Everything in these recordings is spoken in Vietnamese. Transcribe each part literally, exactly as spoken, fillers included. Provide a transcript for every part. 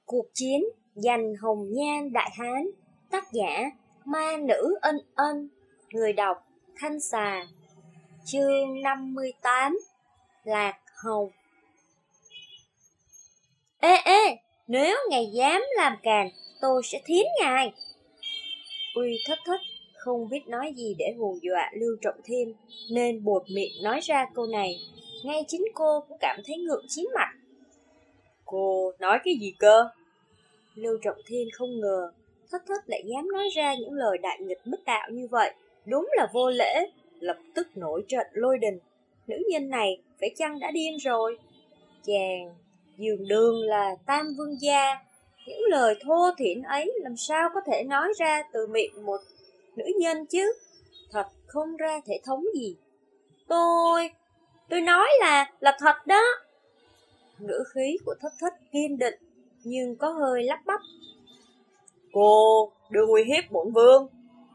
Cuộc chiến giành hồng nhan đại hán. Tác giả Ma Nữ Ân Ân. Người đọc Thanh Xà. Chương năm mươi tám. Lạc Hồng. Ê ê, nếu ngài dám làm càn, tôi sẽ thiến ngài. Uy Thất Thất không biết nói gì để hù dọa Lưu Trọng Thiên, nên buột miệng nói ra câu này. Ngay chính cô cũng cảm thấy ngượng chín mặt. Cô nói cái gì cơ? Lưu Trọng Thiên không ngờ Thất Thất lại dám nói ra những lời đại nghịch bất đạo như vậy. Đúng là vô lễ. Lập tức nổi trận lôi đình. Nữ nhân này phải chăng đã điên rồi? Chàng dường đường là Tam Vương gia. Những lời thô thiển ấy làm sao có thể nói ra từ miệng một nữ nhân chứ? Thật không ra thể thống gì. Tôi, tôi nói là, là thật đó. Ngữ khí của Thất Thất kiên định, nhưng có hơi lắp bắp. Cô đừng uy hiếp bổn vương.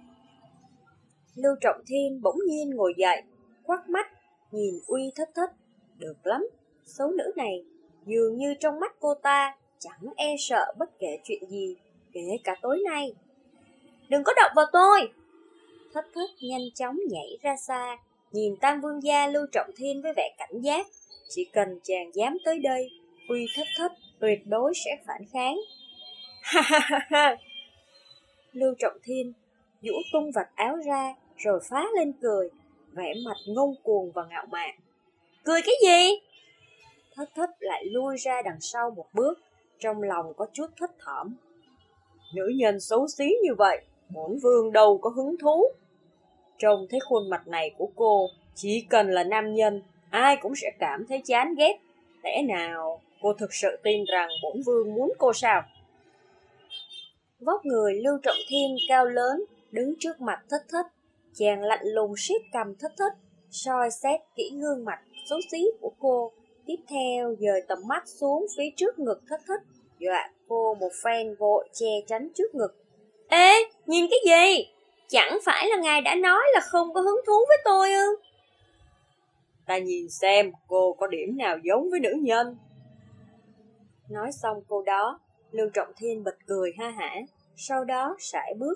Lưu Trọng Thiên bỗng nhiên ngồi dậy, quắc mắt, nhìn Uy Thất Thất. Được lắm, xấu nữ này, dường như trong mắt cô ta chẳng e sợ bất kể chuyện gì, kể cả tối nay. Đừng có động vào tôi! Thất Thất nhanh chóng nhảy ra xa, nhìn Tam Vương gia Lưu Trọng Thiên với vẻ cảnh giác. Chỉ cần chàng dám tới đây, Uy Thất Thất tuyệt đối sẽ phản kháng. Ha ha ha ha! Lưu Trọng Thiên vũ tung vạt áo ra, rồi phá lên cười, vẻ mặt ngông cuồng và ngạo mạn. Cười cái gì? Thất Thất lại lui ra đằng sau một bước, trong lòng có chút thất thỏm. Nữ nhân xấu xí như vậy, bổn vương đâu có hứng thú. Trông thấy khuôn mặt này của cô, chỉ cần là nam nhân, ai cũng sẽ cảm thấy chán ghét. Lẽ nào cô thực sự tin rằng bổn vương muốn cô sao? Vóc người Lưu Trọng Thiên cao lớn, đứng trước mặt Thất Thất. Chàng lạnh lùng siết cầm Thất Thất, soi xét kỹ gương mặt xấu xí của cô. Tiếp theo dời tầm mắt xuống phía trước ngực Thất Thất, dọa cô một phen vội che tránh trước ngực. Ê, nhìn cái gì? Chẳng phải là ngài đã nói là không có hứng thú với tôi ư? Ta nhìn xem cô có điểm nào giống với nữ nhân. Nói xong câu đó, Lưu Trọng Thiên bật cười ha hả, sau đó sải bước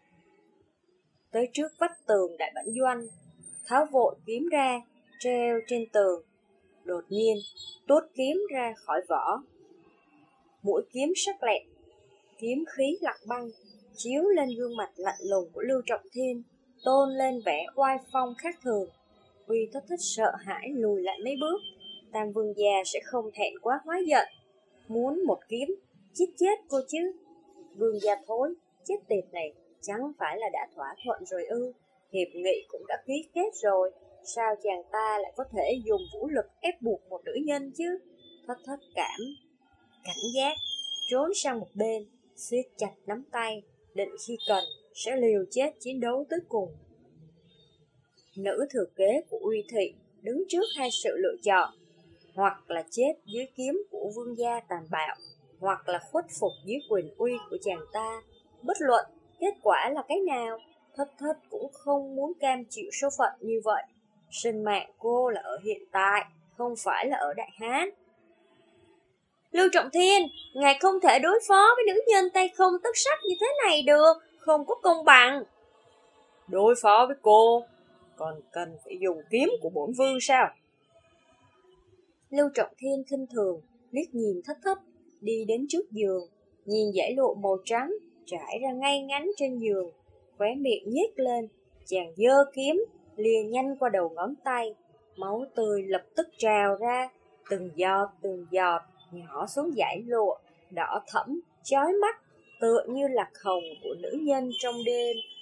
tới trước vách tường đại bản doanh, tháo vội kiếm ra, treo trên tường. Đột nhiên, tuốt kiếm ra khỏi vỏ. Mũi kiếm sắc lẹm, kiếm khí lặng băng, chiếu lên gương mặt lạnh lùng của Lưu Trọng Thiên, tôn lên vẻ oai phong khác thường. Uy Thất Thất sợ hãi lùi lại mấy bước. Tam Vương gia sẽ không thẹn quá hóa giận, muốn một kiếm giết chết cô chứ. Vương gia thối, chết tiệt này, chẳng phải là đã thỏa thuận rồi ư? Hiệp nghị cũng đã ký kết rồi, sao chàng ta lại có thể dùng vũ lực ép buộc một nữ nhân chứ? Thất Thất cảm cảnh giác, trốn sang một bên, siết chặt nắm tay, định khi cần sẽ liều chết chiến đấu tới cùng. Nữ thừa kế của Uy Thị đứng trước hai sự lựa chọn, hoặc là chết dưới kiếm của vương gia tàn bạo, hoặc là khuất phục dưới quyền uy của chàng ta. Bất luận kết quả là cái nào, Thất Thất cũng không muốn cam chịu số phận như vậy. Sinh mạng cô là ở hiện tại, không phải là ở Đại Hán. Lưu Trọng Thiên, ngài không thể đối phó với nữ nhân tay không tất sắc như thế này được, không có công bằng. Đối phó với cô, còn cần phải dùng kiếm của bổn vương sao? Lưu Trọng Thiên khinh thường, liếc nhìn Thất Thất, đi đến trước giường, nhìn dải lụa màu trắng trải ra ngay ngắn trên giường, khóe miệng nhếch lên, chàng giơ kiếm, lìa nhanh qua đầu ngón tay, máu tươi lập tức trào ra, từng giọt từng giọt nhỏ xuống dải lụa, đỏ thẫm, chói mắt, tựa như lạc hồng của nữ nhân trong đêm,